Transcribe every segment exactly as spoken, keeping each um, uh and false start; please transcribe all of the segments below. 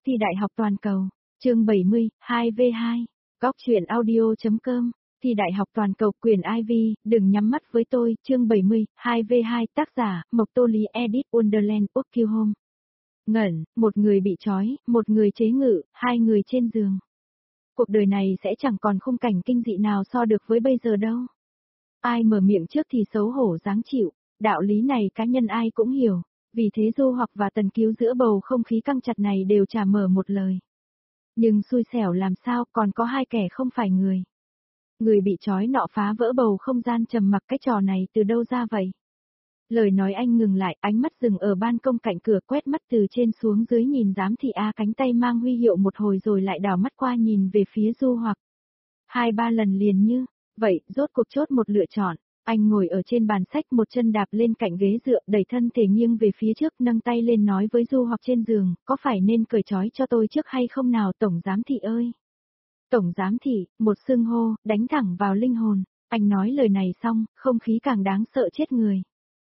thi đại học toàn cầu, chương bảy mươi, hai v hai, góc truyện audio.com, thi đại học toàn cầu quyền Ivy, đừng nhắm mắt với tôi, chương bảy mươi, hai v hai, tác giả, Mộc Tô Lý edit Wonderland Quốc Kiêu Home. Ngẩn, một người bị trói, một người chế ngự, hai người trên giường. Cuộc đời này sẽ chẳng còn khung cảnh kinh dị nào so được với bây giờ đâu. Ai mở miệng trước thì xấu hổ dáng chịu, đạo lý này cá nhân ai cũng hiểu, vì thế Du Hoặc và Tần Cứu giữa bầu không khí căng chặt này đều chả mở một lời. Nhưng xui xẻo làm sao còn có hai kẻ không phải người. Người bị trói nọ phá vỡ bầu không gian trầm mặc, cái trò này từ đâu ra vậy? Lời nói anh ngừng lại, ánh mắt dừng ở ban công cạnh cửa, quét mắt từ trên xuống dưới nhìn giám thị A, cánh tay mang huy hiệu một hồi rồi lại đảo mắt qua nhìn về phía Du Hoặc. Hai ba lần liền như vậy, rốt cuộc chốt một lựa chọn. Anh ngồi ở trên bàn sách, một chân đạp lên cạnh ghế dựa, đẩy thân thể nghiêng về phía trước, nâng tay lên nói với Du Hoặc trên giường, có phải nên cởi trói cho tôi trước hay không nào tổng giám thị ơi? Tổng giám thị, một xưng hô, đánh thẳng vào linh hồn. Anh nói lời này xong, không khí càng đáng sợ chết người.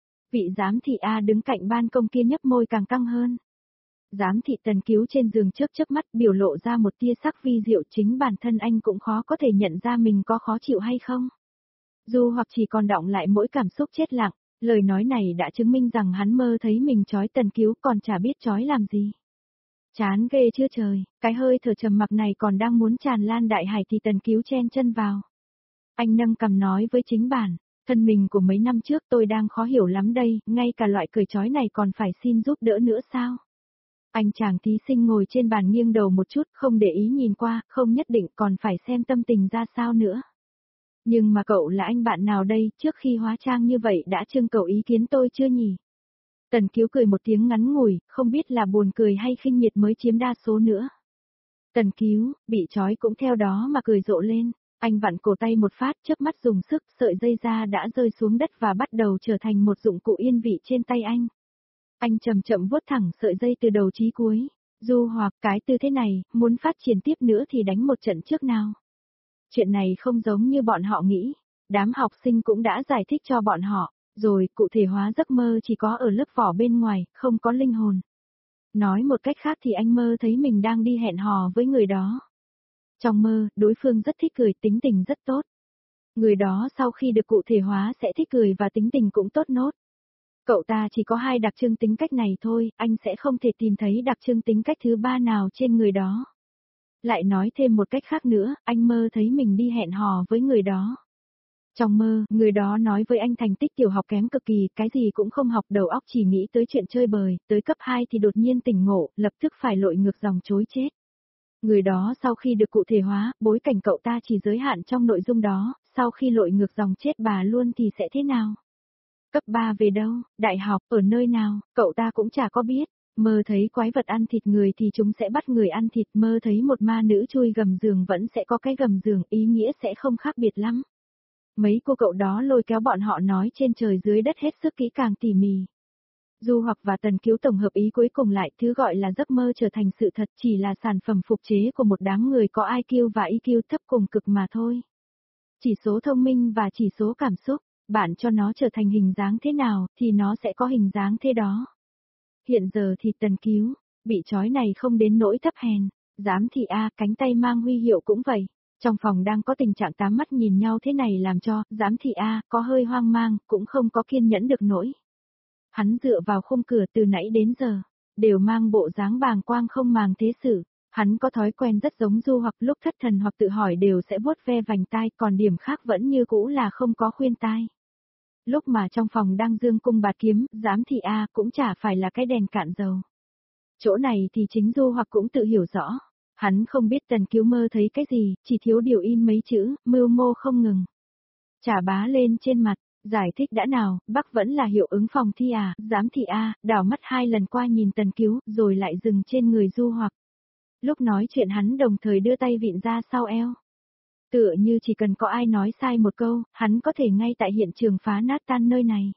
Vị giám thị A đứng cạnh ban công kia nhấp môi càng căng hơn. Giám thị Tần Cứu trên giường chớp chớp mắt, biểu lộ ra một tia sắc vi diệu, chính bản thân anh cũng khó có thể nhận ra mình có khó chịu hay không. Du Hoặc chỉ còn đọng lại mỗi cảm xúc chết lặng, lời nói này đã chứng minh rằng hắn mơ thấy mình trói Tần Cứu còn chả biết trói làm gì. Chán ghê chưa trời, cái hơi thở trầm mặc này còn đang muốn tràn lan đại hải thì Tần Cứu chen chân vào. Anh nâng cằm nói với chính bản, thân mình của mấy năm trước tôi đang khó hiểu lắm đây, ngay cả loại cởi trói này còn phải xin giúp đỡ nữa sao? Anh chàng thí sinh ngồi trên bàn nghiêng đầu một chút, không để ý nhìn qua, không nhất định còn phải xem tâm tình ra sao nữa. Nhưng mà cậu là anh bạn nào đây, trước khi hóa trang như vậy đã trưng cầu ý kiến tôi chưa nhỉ? Tần Cứu cười một tiếng ngắn ngủi, không biết là buồn cười hay khinh miệt mới chiếm đa số nữa. Tần Cứu, bị trói cũng theo đó mà cười rộ lên, anh vặn cổ tay một phát, chớp mắt dùng sức, sợi dây da đã rơi xuống đất và bắt đầu trở thành một dụng cụ yên vị trên tay anh. Anh chậm chậm vuốt thẳng sợi dây từ đầu chí cuối. Du Hoặc, cái tư thế này, muốn phát triển tiếp nữa thì đánh một trận trước nào. Chuyện này không giống như bọn họ nghĩ, đám học sinh cũng đã giải thích cho bọn họ, rồi cụ thể hóa giấc mơ chỉ có ở lớp vỏ bên ngoài, không có linh hồn. Nói một cách khác thì anh mơ thấy mình đang đi hẹn hò với người đó. Trong mơ, đối phương rất thích cười, tính tình rất tốt. Người đó sau khi được cụ thể hóa sẽ thích cười và tính tình cũng tốt nốt. Cậu ta chỉ có hai đặc trưng tính cách này thôi, anh sẽ không thể tìm thấy đặc trưng tính cách thứ ba nào trên người đó. Lại nói thêm một cách khác nữa, anh mơ thấy mình đi hẹn hò với người đó. Trong mơ, người đó nói với anh thành tích tiểu học kém cực kỳ, cái gì cũng không học, đầu óc chỉ nghĩ tới chuyện chơi bời, tới cấp hai thì đột nhiên tỉnh ngộ, lập tức phải lội ngược dòng chối chết. Người đó sau khi được cụ thể hóa, bối cảnh cậu ta chỉ giới hạn trong nội dung đó, sau khi lội ngược dòng chết bà luôn thì sẽ thế nào? Cấp ba về đâu, đại học, ở nơi nào, cậu ta cũng chả có biết. Mơ thấy quái vật ăn thịt người thì chúng sẽ bắt người ăn thịt, mơ thấy một ma nữ chui gầm giường vẫn sẽ có cái gầm giường, ý nghĩa sẽ không khác biệt lắm. Mấy cô cậu đó lôi kéo bọn họ nói trên trời dưới đất hết sức kỹ càng tỉ mỉ. Du Hoặc và Tần Cứu tổng hợp ý cuối cùng lại, thứ gọi là giấc mơ trở thành sự thật chỉ là sản phẩm phục chế của một đám người có i kiu và i kiu thấp cùng cực mà thôi. Chỉ số thông minh và chỉ số cảm xúc, bạn cho nó trở thành hình dáng thế nào thì nó sẽ có hình dáng thế đó. Hiện giờ thì Tần Cứu, bị trói này không đến nỗi thấp hèn, giám thị A, cánh tay mang huy hiệu cũng vậy. Trong phòng đang có tình trạng tám mắt nhìn nhau thế này làm cho, giám thị A, có hơi hoang mang, cũng không có kiên nhẫn được nỗi. Hắn dựa vào khung cửa từ nãy đến giờ, đều mang bộ dáng bàng quang không màng thế sự. Hắn có thói quen rất giống Du Hoặc, lúc thất thần hoặc tự hỏi đều sẽ vuốt ve vành tai, còn điểm khác vẫn như cũ là không có khuyên tai. Lúc mà trong phòng đang dương cung bạt kiếm, giám thị A cũng chả phải là cái đèn cạn dầu. Chỗ này thì chính Du Hoặc cũng tự hiểu rõ. Hắn không biết Tần Cứu mơ thấy cái gì, chỉ thiếu điều in mấy chữ, mưu mô không ngừng. Chả bá lên trên mặt, giải thích đã nào, Bắc vẫn là hiệu ứng phòng thi à, giám thị A, đảo mắt hai lần qua nhìn Tần Cứu, rồi lại dừng trên người Du Hoặc. Lúc nói chuyện hắn đồng thời đưa tay vịn ra sau eo. Tựa như chỉ cần có ai nói sai một câu, hắn có thể ngay tại hiện trường phá nát tan nơi này.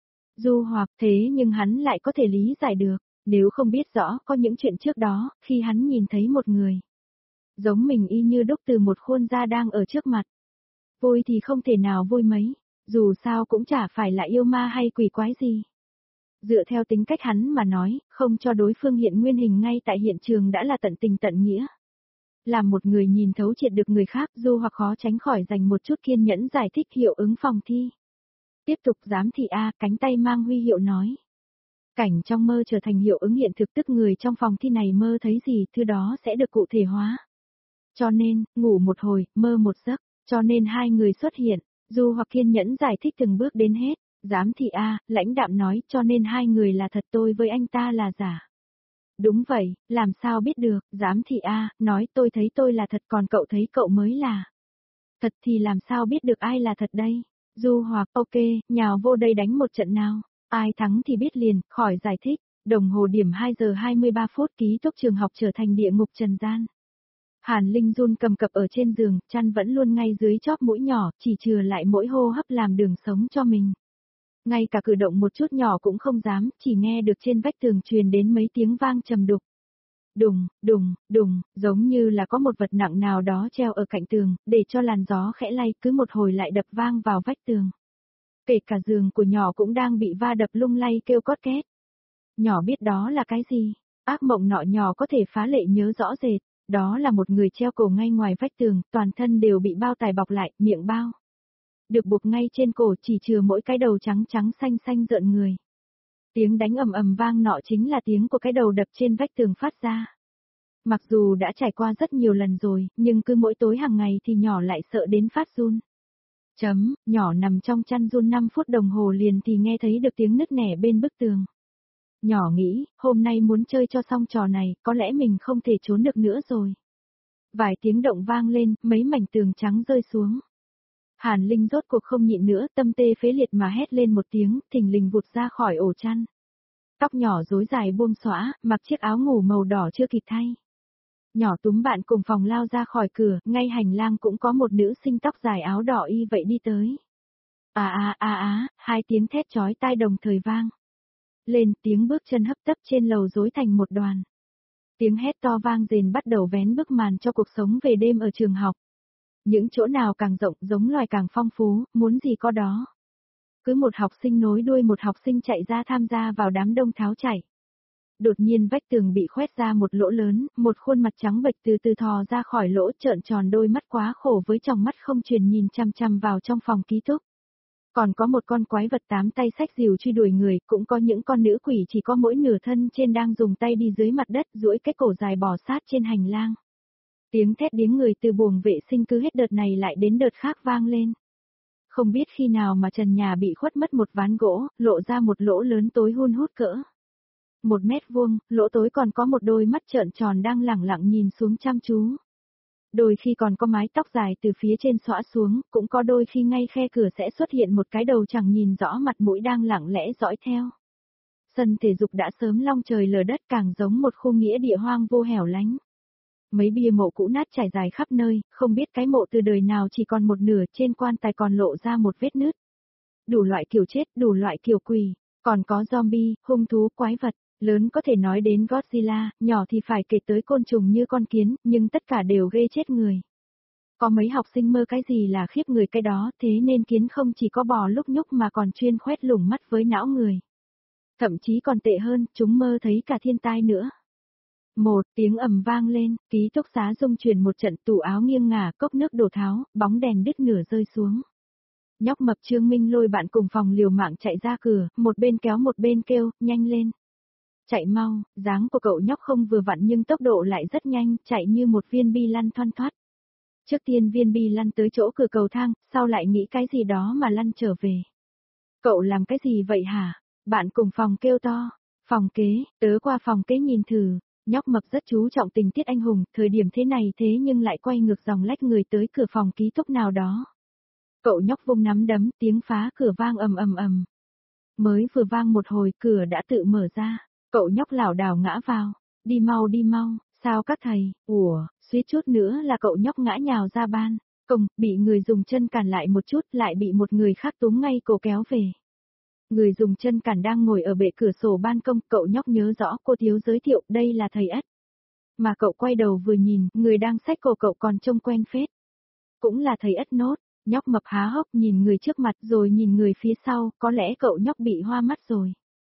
Du Hoặc thế nhưng hắn lại có thể lý giải được, nếu không biết rõ có những chuyện trước đó, khi hắn nhìn thấy một người. Giống mình y như đúc từ một khuôn da đang ở trước mặt. Vui thì không thể nào vui mấy, dù sao cũng chả phải là yêu ma hay quỷ quái gì. Dựa theo tính cách hắn mà nói, không cho đối phương hiện nguyên hình ngay tại hiện trường đã là tận tình tận nghĩa. Làm một người nhìn thấu triệt được người khác dù hoặc khó tránh khỏi dành một chút kiên nhẫn giải thích hiệu ứng phòng thi. Tiếp tục giám thị A, cánh tay mang huy hiệu nói. Cảnh trong mơ trở thành hiệu ứng hiện thực, tức người trong phòng thi này mơ thấy gì, thứ đó sẽ được cụ thể hóa. Cho nên, ngủ một hồi, mơ một giấc, cho nên hai người xuất hiện, dù hoặc kiên nhẫn giải thích từng bước đến hết. Giám thị A, lãnh đạm nói, cho nên hai người là thật, tôi với anh ta là giả. Đúng vậy, làm sao biết được, giám thị A, nói tôi thấy tôi là thật còn cậu thấy cậu mới là. Thật thì làm sao biết được ai là thật đây? Du hoặc, ok, nhào vô đây đánh một trận nào. Ai thắng thì biết liền, khỏi giải thích. Đồng hồ điểm hai giờ hai mươi ba phút, ký túc trường học trở thành địa ngục trần gian. Hàn Linh run cầm cập ở trên giường, chăn vẫn luôn ngay dưới chóp mũi nhỏ, chỉ chừa lại mỗi hô hấp làm đường sống cho mình. Ngay cả cử động một chút nhỏ cũng không dám, chỉ nghe được trên vách tường truyền đến mấy tiếng vang trầm đục. Đùng, đùng, đùng, giống như là có một vật nặng nào đó treo ở cạnh tường, để cho làn gió khẽ lay cứ một hồi lại đập vang vào vách tường. Kể cả giường của nhỏ cũng đang bị va đập lung lay kêu cót két. Nhỏ biết đó là cái gì? Ác mộng nọ nhỏ có thể phá lệ nhớ rõ rệt, đó là một người treo cổ ngay ngoài vách tường, toàn thân đều bị bao tải bọc lại, miệng bao được buộc ngay trên cổ, chỉ chừa mỗi cái đầu trắng trắng xanh xanh rợn người. Tiếng đánh ầm ầm vang nọ chính là tiếng của cái đầu đập trên vách tường phát ra. Mặc dù đã trải qua rất nhiều lần rồi, nhưng cứ mỗi tối hàng ngày thì nhỏ lại sợ đến phát run. Chấm, nhỏ nằm trong chăn run năm phút đồng hồ liền thì nghe thấy được tiếng nứt nẻ bên bức tường. Nhỏ nghĩ, hôm nay muốn chơi cho xong trò này, có lẽ mình không thể trốn được nữa rồi. Vài tiếng động vang lên, mấy mảnh tường trắng rơi xuống. Hàn Linh rốt cuộc không nhịn nữa, tâm tê phế liệt mà hét lên một tiếng, thình lình vụt ra khỏi ổ chăn. Tóc nhỏ rối dài buông xõa, mặc chiếc áo ngủ màu đỏ chưa kịp thay. Nhỏ túm bạn cùng phòng lao ra khỏi cửa, ngay hành lang cũng có một nữ sinh tóc dài áo đỏ y vậy đi tới. À à à á, hai tiếng thét chói tai đồng thời vang. Lên tiếng bước chân hấp tấp trên lầu rối thành một đoàn. Tiếng hét to vang rền bắt đầu vén bức màn cho cuộc sống về đêm ở trường học. Những chỗ nào càng rộng giống loài càng phong phú, muốn gì có đó. Cứ một học sinh nối đuôi một học sinh chạy ra tham gia vào đám đông tháo chạy. Đột nhiên vách tường bị khoét ra một lỗ lớn, một khuôn mặt trắng bệch từ từ thò ra khỏi lỗ, trợn tròn đôi mắt quá khổ với tròng mắt không truyền nhìn chăm chăm vào trong phòng ký túc. Còn có một con quái vật tám tay xách rìu truy đuổi người, cũng có những con nữ quỷ chỉ có mỗi nửa thân trên đang dùng tay đi dưới mặt đất duỗi cái cổ dài bò sát trên hành lang. Tiếng thét điếng người từ buồng vệ sinh cứ hết đợt này lại đến đợt khác vang lên. Không biết khi nào mà trần nhà bị khuất mất một ván gỗ, lộ ra một lỗ lớn tối hun hút cỡ một mét vuông, lỗ tối còn có một đôi mắt trợn tròn đang lẳng lặng nhìn xuống chăm chú. Đôi khi còn có mái tóc dài từ phía trên xõa xuống, cũng có đôi khi ngay khe cửa sẽ xuất hiện một cái đầu chẳng nhìn rõ mặt mũi đang lặng lẽ dõi theo. Sân thể dục đã sớm long trời lở đất, càng giống một khu nghĩa địa hoang vô hẻo lánh. Mấy bia mộ cũ nát trải dài khắp nơi, không biết cái mộ từ đời nào chỉ còn một nửa, trên quan tài còn lộ ra một vết nứt. Đủ loại kiểu chết, đủ loại kiểu quỷ, còn có zombie, hung thú, quái vật, lớn có thể nói đến Godzilla, nhỏ thì phải kể tới côn trùng như con kiến, nhưng tất cả đều ghê chết người. Có mấy học sinh mơ cái gì là khiếp người cái đó, thế nên kiến không chỉ có bò lúc nhúc mà còn chuyên khoét lủng mắt với não người. Thậm chí còn tệ hơn, chúng mơ thấy cả thiên tai nữa. Một tiếng ầm vang lên, ký túc xá rung chuyển một trận, tủ áo nghiêng ngả, cốc nước đổ tháo, bóng đèn đứt nửa rơi xuống. Nhóc mập Trương Minh lôi bạn cùng phòng liều mạng chạy ra cửa, một bên kéo một bên kêu, nhanh lên. Chạy mau, dáng của cậu nhóc không vừa vặn nhưng tốc độ lại rất nhanh, chạy như một viên bi lăn thoăn thoắt. Trước tiên viên bi lăn tới chỗ cửa cầu thang, sau lại nghĩ cái gì đó mà lăn trở về. Cậu làm cái gì vậy hả? Bạn cùng phòng kêu to. Phòng kế, tớ qua phòng kế nhìn thử. Nhóc mập rất chú trọng tình tiết anh hùng, thời điểm thế này thế nhưng lại quay ngược dòng lách người tới cửa phòng ký túc nào đó. Cậu nhóc vung nắm đấm, tiếng phá cửa vang ầm ầm ầm. Mới vừa vang một hồi, cửa đã tự mở ra. Cậu nhóc lảo đảo ngã vào. Đi mau đi mau, sao các thầy, ủa, suýt chút nữa là cậu nhóc ngã nhào ra ban. Công, bị người dùng chân cản lại một chút, lại bị một người khác túm ngay cổ kéo về. Người dùng chân cản đang ngồi ở bệ cửa sổ ban công, cậu nhóc nhớ rõ cô thiếu giới thiệu, đây là thầy Ất. Mà cậu quay đầu vừa nhìn, người đang xách cổ cậu còn trông quen phết. Cũng là thầy Ất nốt, nhóc mập há hốc nhìn người trước mặt rồi nhìn người phía sau, có lẽ cậu nhóc bị hoa mắt rồi.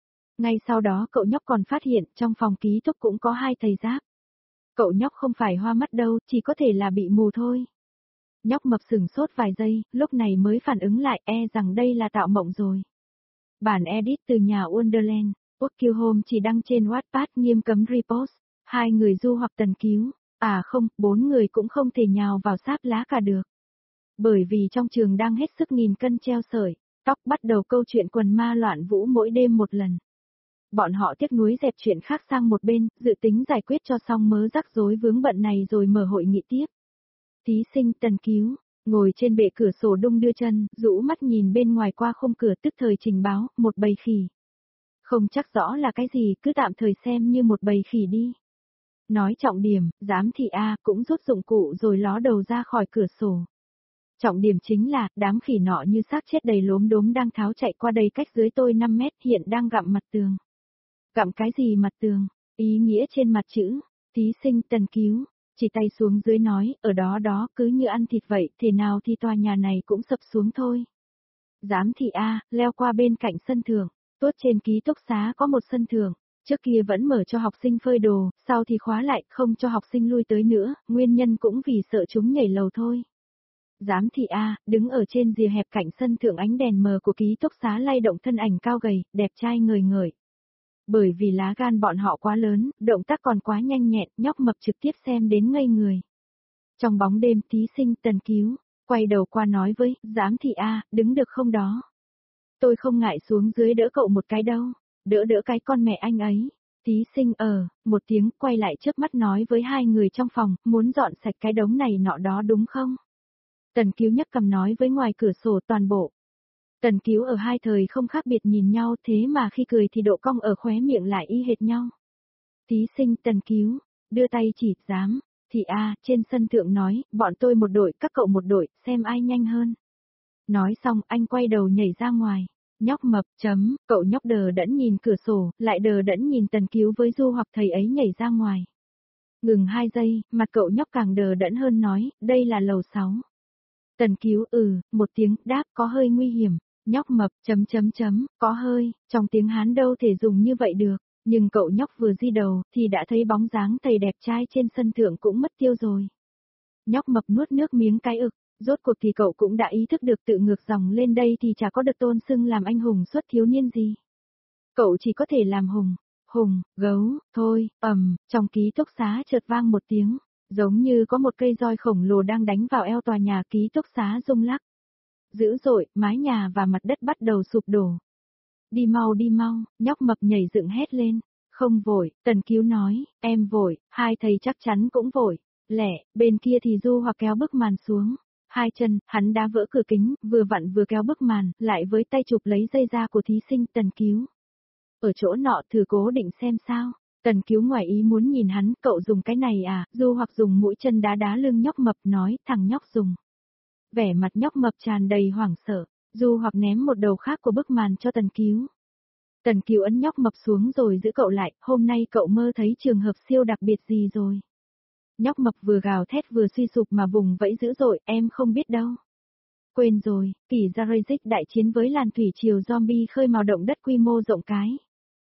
Ngay sau đó cậu nhóc còn phát hiện trong phòng ký túc cũng có hai thầy giáp. Cậu nhóc không phải hoa mắt đâu, chỉ có thể là bị mù thôi. Nhóc mập sửng sốt vài giây, lúc này mới phản ứng lại e rằng đây là tạo mộng rồi. Bản edit từ nhà Wonderland, Work Home chỉ đăng trên Wattpad nghiêm cấm repost, hai người du hoặc Tần Cứu, à không, bốn người cũng không thể nhào vào sáp lá cả được. Bởi vì trong trường đang hết sức nghìn cân treo sợi, tóc bắt đầu câu chuyện quần ma loạn vũ mỗi đêm một lần. Bọn họ tiếc nuối dẹp chuyện khác sang một bên, dự tính giải quyết cho xong mớ rắc rối vướng bận này rồi mở hội nghị tiếp. Thí sinh Tần Cứu, ngồi trên bệ cửa sổ đung đưa chân, rũ mắt nhìn bên ngoài qua khung cửa tức thời trình báo, một bầy khỉ. Không chắc rõ là cái gì, cứ tạm thời xem như một bầy khỉ đi. Nói trọng điểm, giám thị A cũng rút dụng cụ rồi ló đầu ra khỏi cửa sổ. Trọng điểm chính là, đám khỉ nọ như xác chết đầy lốm đốm đang tháo chạy qua đây cách dưới tôi năm mét hiện đang gặm mặt tường. Gặm cái gì mặt tường? Ý nghĩa trên mặt chữ, thí sinh Tần Cứu, chỉ tay xuống dưới nói, ở đó đó cứ như ăn thịt vậy, thế nào thì tòa nhà này cũng sập xuống thôi. Giám thị A, leo qua bên cạnh sân thượng, tuốt trên ký túc xá có một sân thượng, trước kia vẫn mở cho học sinh phơi đồ, sau thì khóa lại, không cho học sinh lui tới nữa, nguyên nhân cũng vì sợ chúng nhảy lầu thôi. Giám thị A, đứng ở trên rìa hẹp cạnh sân thượng ánh đèn mờ của ký túc xá lay động thân ảnh cao gầy, đẹp trai ngời ngời. Bởi vì lá gan bọn họ quá lớn, động tác còn quá nhanh nhẹn, nhóc mập trực tiếp xem đến ngây người. Trong bóng đêm thí sinh Tần Cứu, quay đầu qua nói với, giám thị A, đứng được không đó? Tôi không ngại xuống dưới đỡ cậu một cái đâu, đỡ đỡ cái con mẹ anh ấy. Thí sinh ở, một tiếng quay lại chớp mắt nói với hai người trong phòng, muốn dọn sạch cái đống này nọ đó đúng không? Tần Cứu nhấc cầm nói với ngoài cửa sổ toàn bộ. Tần Cứu ở hai thời không khác biệt nhìn nhau thế mà khi cười thì độ cong ở khóe miệng lại y hệt nhau. Thí sinh Tần Cứu, đưa tay chỉ, dám, thì a trên sân thượng nói, bọn tôi một đội, các cậu một đội, xem ai nhanh hơn. Nói xong anh quay đầu nhảy ra ngoài. Nhóc mập, chấm, cậu nhóc đờ đẫn nhìn cửa sổ, lại đờ đẫn nhìn Tần Cứu với du hoặc thầy ấy nhảy ra ngoài. Ngừng hai giây, mặt cậu nhóc càng đờ đẫn hơn nói, đây là lầu sáu. Tần Cứu ừ, một tiếng, đáp có hơi nguy hiểm. Nhóc mập, chấm chấm chấm, có hơi, trong tiếng Hán đâu thể dùng như vậy được, nhưng cậu nhóc vừa di đầu, thì đã thấy bóng dáng thầy đẹp trai trên sân thượng cũng mất tiêu rồi. Nhóc mập nuốt nước miếng cái ực, rốt cuộc thì cậu cũng đã ý thức được tự ngược dòng lên đây thì chả có được tôn xưng làm anh hùng xuất thiếu niên gì. Cậu chỉ có thể làm hùng, hùng, gấu, thôi, ầm, trong ký túc xá chợt vang một tiếng, giống như có một cây roi khổng lồ đang đánh vào eo tòa nhà ký túc xá rung lắc. Dữ dội, mái nhà và mặt đất bắt đầu sụp đổ. Đi mau đi mau, nhóc mập nhảy dựng hét lên. Không vội, Tần Cứu nói, em vội, hai thầy chắc chắn cũng vội. Lẻ, bên kia thì du hoặc kéo bức màn xuống. Hai chân, hắn đá vỡ cửa kính, vừa vặn vừa kéo bức màn, lại với tay chụp lấy dây da của thí sinh Tần Cứu. Ở chỗ nọ thử cố định xem sao. Tần Cứu ngoài ý muốn nhìn hắn, cậu dùng cái này à, du hoặc dùng mũi chân đá đá lưng nhóc mập nói, thằng nhóc dùng. Vẻ mặt nhóc mập tràn đầy hoảng sợ, du hoặc ném một đầu khác của bức màn cho Tần Cứu. Tần Cứu ấn nhóc mập xuống rồi giữ cậu lại, hôm nay cậu mơ thấy trường hợp siêu đặc biệt gì rồi. Nhóc mập vừa gào thét vừa suy sụp mà vùng vẫy dữ dội, em không biết đâu. Quên rồi, kỷ Jurassic đại chiến với làn thủy triều zombie khơi mào động đất quy mô rộng cái.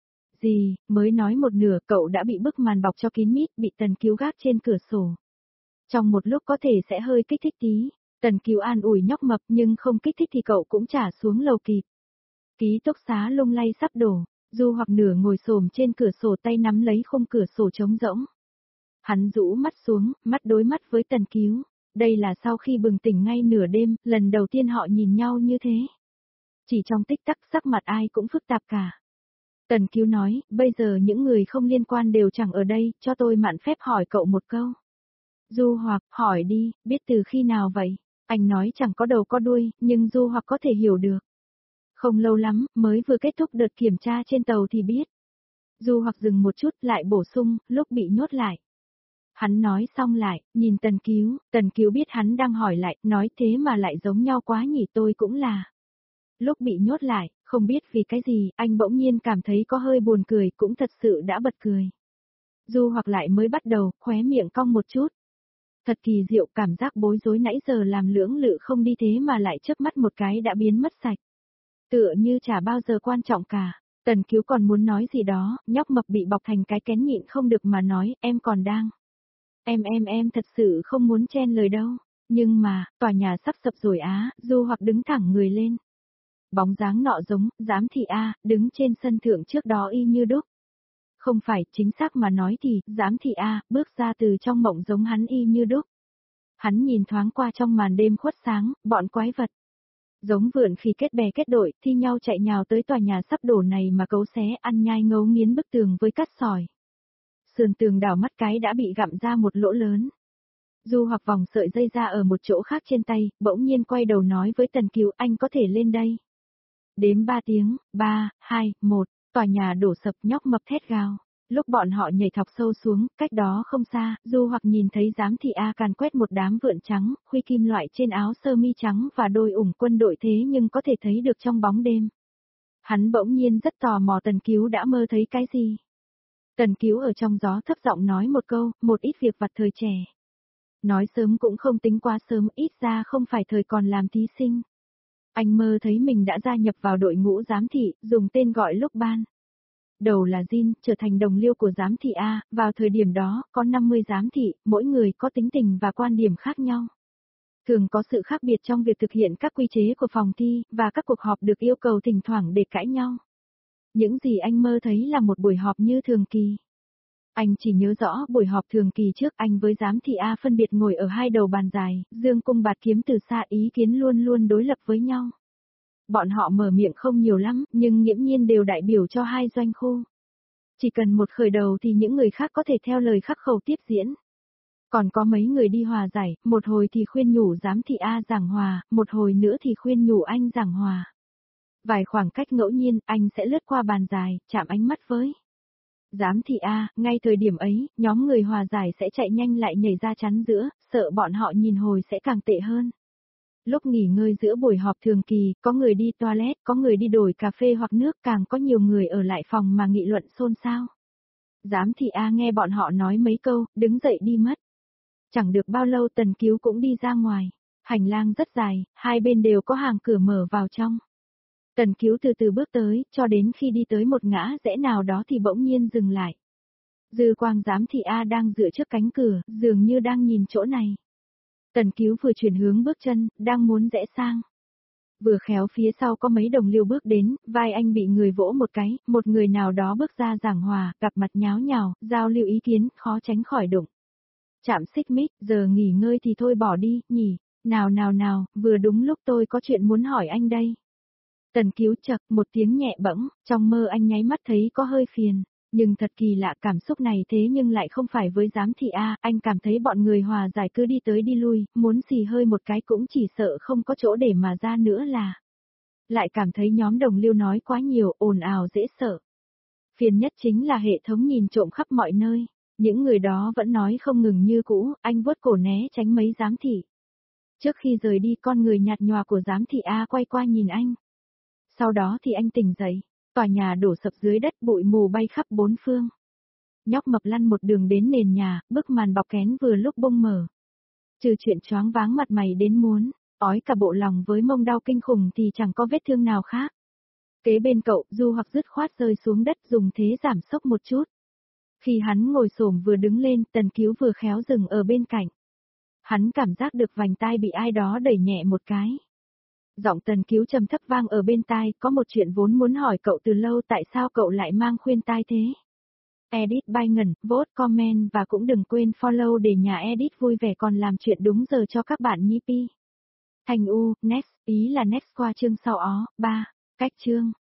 Gì, mới nói một nửa cậu đã bị bức màn bọc cho kín mít, bị Tần Cứu gác trên cửa sổ. Trong một lúc có thể sẽ hơi kích thích tí. Tần Cứu an ủi nhóc mập nhưng không kích thích thì cậu cũng trả xuống lầu kịp. Ký túc xá lung lay sắp đổ, du hoặc nửa ngồi xổm trên cửa sổ tay nắm lấy khung cửa sổ trống rỗng. Hắn rũ mắt xuống, mắt đối mắt với Tần Cứu. Đây là sau khi bừng tỉnh ngay nửa đêm, lần đầu tiên họ nhìn nhau như thế. Chỉ trong tích tắc sắc mặt ai cũng phức tạp cả. Tần Cứu nói, bây giờ những người không liên quan đều chẳng ở đây, cho tôi mạn phép hỏi cậu một câu. Du hoặc, hỏi đi, biết từ khi nào vậy? Anh nói chẳng có đầu có đuôi, nhưng Du hoặc có thể hiểu được. Không lâu lắm, mới vừa kết thúc đợt kiểm tra trên tàu thì biết. Du hoặc dừng một chút lại bổ sung, lúc bị nhốt lại. Hắn nói xong lại, nhìn Tần Cứu, Tần Cứu biết hắn đang hỏi lại, nói thế mà lại giống nhau quá nhỉ, tôi cũng là. Lúc bị nhốt lại, không biết vì cái gì, anh bỗng nhiên cảm thấy có hơi buồn cười, cũng thật sự đã bật cười. Du hoặc lại mới bắt đầu, khóe miệng cong một chút. Thật kỳ diệu, cảm giác bối rối nãy giờ làm lưỡng lự không đi thế mà lại chớp mắt một cái đã biến mất sạch. Tựa như chả bao giờ quan trọng cả. Tần Cứu còn muốn nói gì đó, nhóc mập bị bọc thành cái kén nhịn không được mà nói, em còn đang. Em em em thật sự không muốn chen lời đâu. Nhưng mà, tòa nhà sắp sập rồi á, Du Hoặc đứng thẳng người lên. Bóng dáng nọ giống, giám thị A, đứng trên sân thượng trước đó y như đúc. Không phải, chính xác mà nói thì, giám thị A, bước ra từ trong mộng giống hắn y như đúc. Hắn nhìn thoáng qua trong màn đêm khuất sáng, bọn quái vật. Giống vượn khi kết bè kết đội, thi nhau chạy nhào tới tòa nhà sắp đổ này mà cấu xé ăn nhai ngấu nghiến bức tường với cát sỏi. Sườn tường đảo mắt cái đã bị gặm ra một lỗ lớn. Du Hoặc vòng sợi dây ra ở một chỗ khác trên tay, bỗng nhiên quay đầu nói với Tần Cứu, anh có thể lên đây. Đếm ba tiếng, ba, hai, một, tòa nhà đổ sập, nhóc mập thét gào. Lúc bọn họ nhảy thọc sâu xuống, cách đó không xa, Du Hoặc nhìn thấy giám thị A càn quét một đám vượn trắng, khuy kim loại trên áo sơ mi trắng và đôi ủng quân đội thế nhưng có thể thấy được trong bóng đêm. Hắn bỗng nhiên rất tò mò Tần Cứu đã mơ thấy cái gì. Tần Cứu ở trong gió thấp giọng nói một câu, một ít việc vặt thời trẻ. Nói sớm cũng không tính quá sớm, ít ra không phải thời còn làm thí sinh. Anh mơ thấy mình đã gia nhập vào đội ngũ giám thị, dùng tên gọi lúc ban. Đầu là Jin, trở thành đồng liêu của giám thị A, vào thời điểm đó, có năm mươi giám thị, mỗi người có tính tình và quan điểm khác nhau. Thường có sự khác biệt trong việc thực hiện các quy chế của phòng thi, và các cuộc họp được yêu cầu thỉnh thoảng để cãi nhau. Những gì anh mơ thấy là một buổi họp như thường kỳ. Anh chỉ nhớ rõ buổi họp thường kỳ trước anh với giám thị A phân biệt ngồi ở hai đầu bàn dài, dương cung bạt kiếm từ xa, ý kiến luôn luôn đối lập với nhau. Bọn họ mở miệng không nhiều lắm, nhưng nghiễm nhiên đều đại biểu cho hai doanh khu. Chỉ cần một khởi đầu thì những người khác có thể theo lời khắc khẩu tiếp diễn. Còn có mấy người đi hòa giải, một hồi thì khuyên nhủ giám thị A giảng hòa, một hồi nữa thì khuyên nhủ anh giảng hòa. Vài khoảng cách ngẫu nhiên, anh sẽ lướt qua bàn dài, chạm ánh mắt với giám thị A, ngay thời điểm ấy, nhóm người hòa giải sẽ chạy nhanh lại nhảy ra chắn giữa, sợ bọn họ nhìn hồi sẽ càng tệ hơn. Lúc nghỉ ngơi giữa buổi họp thường kỳ, có người đi toilet, có người đi đổi cà phê hoặc nước, càng có nhiều người ở lại phòng mà nghị luận xôn xao. Giám thị A nghe bọn họ nói mấy câu, đứng dậy đi mất. Chẳng được bao lâu Tần Cứu cũng đi ra ngoài. Hành lang rất dài, hai bên đều có hàng cửa mở vào trong. Tần Cứu từ từ bước tới, cho đến khi đi tới một ngã rẽ nào đó thì bỗng nhiên dừng lại. Dư quang giám thị A đang dựa trước cánh cửa, dường như đang nhìn chỗ này. Tần Cứu vừa chuyển hướng bước chân, đang muốn rẽ sang. Vừa khéo phía sau có mấy đồng liêu bước đến, vai anh bị người vỗ một cái, một người nào đó bước ra giảng hòa, gặp mặt nháo nhào, giao lưu ý kiến, khó tránh khỏi đụng. Chạm xích mích, giờ nghỉ ngơi thì thôi bỏ đi, nhỉ, nào nào nào, vừa đúng lúc tôi có chuyện muốn hỏi anh đây. Tần Cứu chậc, một tiếng nhẹ bẫng, trong mơ anh nháy mắt thấy có hơi phiền. Nhưng thật kỳ lạ, cảm xúc này thế nhưng lại không phải với giám thị A, anh cảm thấy bọn người hòa giải cứ đi tới đi lui, muốn xì hơi một cái cũng chỉ sợ không có chỗ để mà ra nữa là. Lại cảm thấy nhóm đồng liêu nói quá nhiều, ồn ào dễ sợ. Phiền nhất chính là hệ thống nhìn trộm khắp mọi nơi, những người đó vẫn nói không ngừng như cũ, anh vuốt cổ né tránh mấy giám thị. Trước khi rời đi con người nhạt nhòa của giám thị A quay qua nhìn anh. Sau đó thì anh tỉnh dậy. Tòa nhà đổ sập dưới đất, bụi mù bay khắp bốn phương. Nhóc mập lăn một đường đến nền nhà, bức màn bọc kén vừa lúc bung mở. Trừ chuyện choáng váng mặt mày đến muốn, ói cả bộ lòng với mông đau kinh khủng thì chẳng có vết thương nào khác. Kế bên cậu, Du Hoặc dứt khoát rơi xuống đất dùng thế giảm sốc một chút. Khi hắn ngồi xổm vừa đứng lên, Tần Cứu vừa khéo dừng ở bên cạnh. Hắn cảm giác được vành tai bị ai đó đẩy nhẹ một cái. Giọng Tần Cứu trầm thấp vang ở bên tai, có một chuyện vốn muốn hỏi cậu từ lâu, tại sao cậu lại mang khuyên tai thế? Edit by Ngân, vote, comment và cũng đừng quên follow để nhà Edit vui vẻ còn làm chuyện đúng giờ cho các bạn nhé pi. Thành U, next, ý là next qua chương sau ó, ba, cách chương.